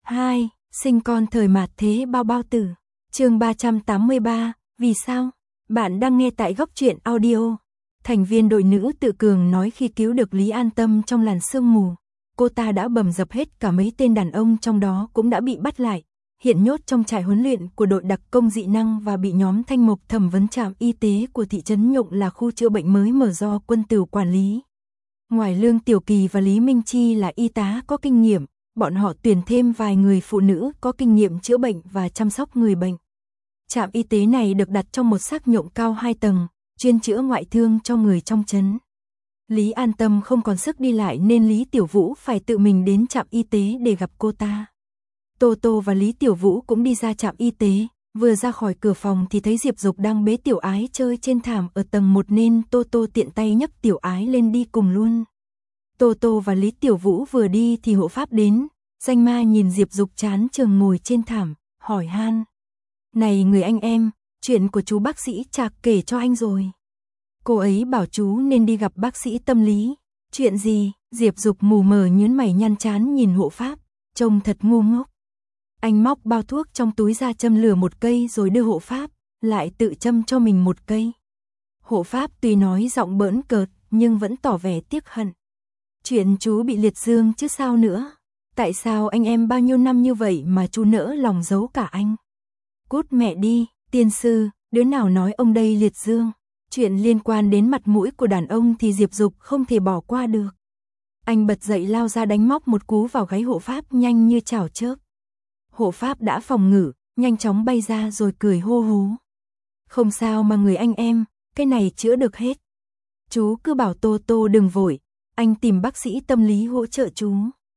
2. Sinh con thời mạt thế bao bao tử. Chương 383, vì sao? Bạn đang nghe tại Góc Truyện Audio. Thành viên đội nữ tự cường nói khi cứu được Lý An Tâm trong làn sương mù, cô ta đã bầm dập hết cả mấy tên đàn ông trong đó cũng đã bị bắt lại, hiện nhốt trong trại huấn luyện của đội đặc công dị năng và bị nhóm Thanh Mộc thẩm vấn trạm y tế của thị trấn Nhụng là khu chữa bệnh mới mở do Quân Tửu quản lý. Ngoài Lương Tiểu Kỳ và Lý Minh Chi là y tá có kinh nghiệm, bọn họ tuyển thêm vài người phụ nữ có kinh nghiệm chữa bệnh và chăm sóc người bệnh. Trạm y tế này được đặt trong một xác Nhụng cao 2 tầng, chuyên chữa ngoại thương cho người trong trấn. Lý An Tâm không còn sức đi lại nên Lý Tiểu Vũ phải tự mình đến trạm y tế để gặp cô ta. Tô Tô và Lý Tiểu Vũ cũng đi ra trạm y tế, vừa ra khỏi cửa phòng thì thấy Diệp Dục đang bế Tiểu Ái chơi trên thảm ở tầng 1 nên Tô Tô tiện tay nhấc Tiểu Ái lên đi cùng luôn. Tô Tô và Lý Tiểu Vũ vừa đi thì hộ pháp đến, Danh Ma nhìn Diệp Dục chán chường ngồi trên thảm, hỏi han. Này người anh em, chuyện của chú bác sĩ Trạc kể cho anh rồi. Cô ấy bảo chú nên đi gặp bác sĩ tâm lý. Chuyện gì? Diệp Dục mù mờ nhớn mày nhăn chán nhìn hộ pháp, trông thật ngu ngốc. Anh móc bao thuốc trong túi ra châm lửa một cây rồi đưa hộ pháp, lại tự châm cho mình một cây. Hộ pháp tuy nói giọng bỡn cợt nhưng vẫn tỏ vẻ tiếc hận. Chuyện chú bị liệt dương chứ sao nữa. Tại sao anh em bao nhiêu năm như vậy mà chú nỡ lòng giấu cả anh? Cút mẹ đi, tiên sư, đứa nào nói ông đây liệt dương? Chuyện liên quan đến mặt mũi của đàn ông thì Diệp Dục không thể bỏ qua được. Anh bật dậy lao ra đánh móc một cú vào gáy hộ pháp nhanh như chảo chớp. Hộ pháp đã phòng ngự, nhanh chóng bay ra rồi cười hô hú. Không sao mà người anh em, cái này chữa được hết. Chú cứ bảo Tô Tô đừng vội, anh tìm bác sĩ tâm lý hỗ trợ chú.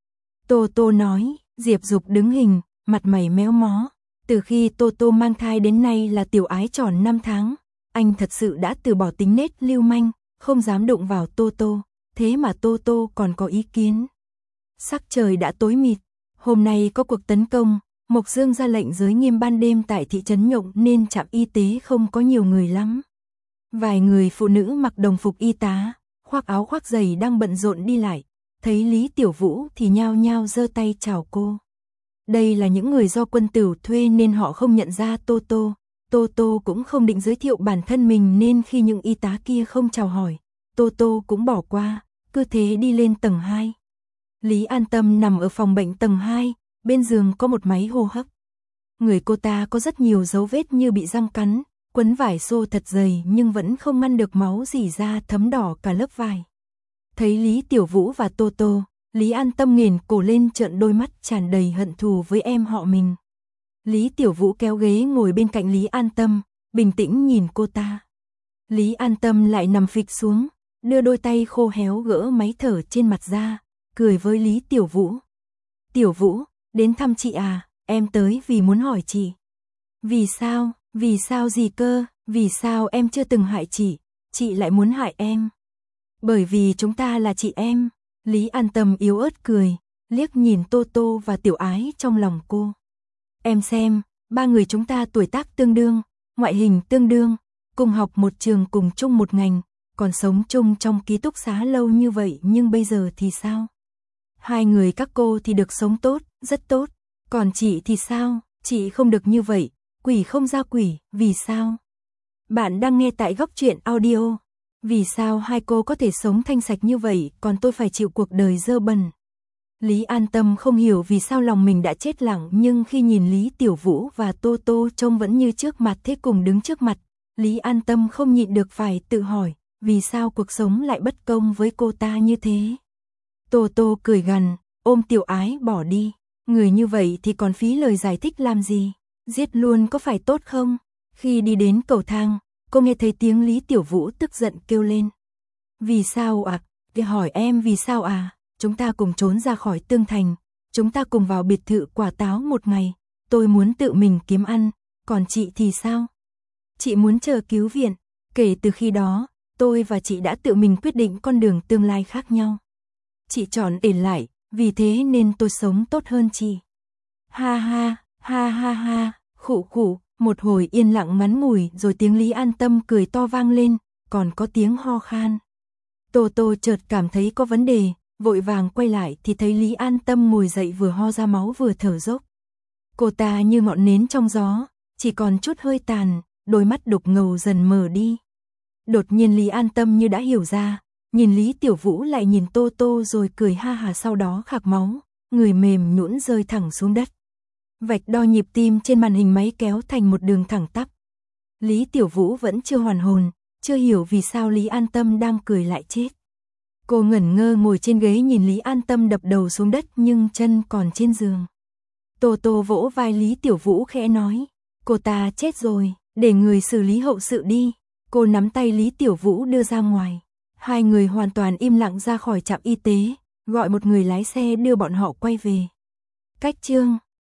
Tô Tô nói. Diệp Dục đứng hình, mặt mày méo mó. Từ khi Tô Tô mang thai đến nay là Tiểu Ái tròn 5 tháng. Anh thật sự đã từ bỏ tính nết lưu manh, không dám đụng vào Tô Tô. Thế mà Tô Tô còn có ý kiến. Sắc trời đã tối mịt. Hôm nay có cuộc tấn công. Mộc Dương ra lệnh giới nghiêm ban đêm tại thị trấn Nhộng nên trạm y tế không có nhiều người lắm. Vài người phụ nữ mặc đồng phục y tá, khoác áo khoác giày đang bận rộn đi lại. Thấy Lý Tiểu Vũ thì nhao nhao giơ tay chào cô. Đây là những người do Quân Tửu thuê nên họ không nhận ra Tô Tô. Tô Tô cũng không định giới thiệu bản thân mình nên khi những y tá kia không chào hỏi, Tô Tô cũng bỏ qua, cứ thế đi lên tầng 2. Lý An Tâm nằm ở phòng bệnh tầng 2, bên giường có một máy hô hấp. Người cô ta có rất nhiều dấu vết như bị răng cắn, quấn vải xô thật dày nhưng vẫn không ngăn được máu rỉ ra thấm đỏ cả lớp vải. Thấy Lý Tiểu Vũ và Tô Tô, Lý An Tâm nghiền cổ lên trợn đôi mắt tràn đầy hận thù với em họ mình. Lý Tiểu Vũ kéo ghế ngồi bên cạnh Lý An Tâm, bình tĩnh nhìn cô ta. Lý An Tâm lại nằm phịch xuống, đưa đôi tay khô héo gỡ máy thở trên mặt ra, cười với Lý Tiểu Vũ. Tiểu Vũ, đến thăm chị à, em tới vì muốn hỏi chị. Vì sao gì cơ, vì sao em chưa từng hại chị lại muốn hại em? Bởi vì chúng ta là chị em. Lý An Tâm yếu ớt cười, liếc nhìn Tô Tô và Tiểu Ái trong lòng cô. Em xem, ba người chúng ta tuổi tác tương đương, ngoại hình tương đương, cùng học một trường cùng chung một ngành, còn sống chung trong ký túc xá lâu như vậy nhưng bây giờ thì sao? Hai người các cô thì được sống tốt, rất tốt, còn chị thì sao? Chị không được như vậy, quỷ không ra quỷ, vì sao? Bạn đang nghe tại Góc Truyện Audio. Vì sao hai cô có thể sống thanh sạch như vậy còn tôi phải chịu cuộc đời dơ bẩn? Lý An Tâm không hiểu vì sao lòng mình đã chết lặng nhưng khi nhìn Lý Tiểu Vũ và Tô Tô trông vẫn như trước mặt thế cùng đứng trước mặt, Lý An Tâm không nhịn được phải tự hỏi, vì sao cuộc sống lại bất công với cô ta như thế? Tô Tô cười gằn, ôm Tiểu Ái bỏ đi, người như vậy thì còn phí lời giải thích làm gì, giết luôn có phải tốt không? Khi đi đến cầu thang, cô nghe thấy tiếng Lý Tiểu Vũ tức giận kêu lên. Vì sao ạ? Để hỏi em vì sao à? Chúng ta cùng trốn ra khỏi Tương Thành, chúng ta cùng vào biệt thự Quả Táo một ngày, tôi muốn tự mình kiếm ăn, còn chị thì sao? Chị muốn chờ cứu viện, kể từ khi đó, tôi và chị đã tự mình quyết định con đường tương lai khác nhau. Chị chọn để lại, vì thế nên tôi sống tốt hơn chị. Ha ha, ha ha ha, khụ khụ. Một hồi yên lặng ngắn ngủi rồi tiếng Lý An Tâm cười to vang lên, còn có tiếng ho khan. Tô Tô chợt cảm thấy có vấn đề, Vội vàng quay lại thì thấy Lý An Tâm ngồi dậy vừa ho ra máu vừa thở dốc. Cô ta như ngọn nến trong gió, chỉ còn chút hơi tàn, đôi mắt đục ngầu dần mờ đi. Đột nhiên Lý An Tâm như đã hiểu ra, nhìn Lý Tiểu Vũ lại nhìn Tô Tô rồi cười ha hà, sau đó khạc máu, người mềm nhũn rơi thẳng xuống đất. Vạch đo nhịp tim trên màn hình máy kéo thành một đường thẳng tắp. Lý Tiểu Vũ vẫn chưa hoàn hồn, chưa hiểu vì sao Lý An Tâm đang cười lại chết. Cô ngẩn ngơ ngồi trên ghế nhìn Lý An Tâm đập đầu xuống đất nhưng chân còn trên giường. Tô Tô vỗ vai Lý Tiểu Vũ khẽ nói, cô ta chết rồi, để người xử lý hậu sự đi. Cô nắm tay Lý Tiểu Vũ đưa ra ngoài. Hai người hoàn toàn im lặng ra khỏi trạm y tế, gọi một người lái xe đưa bọn họ quay về. Cách chương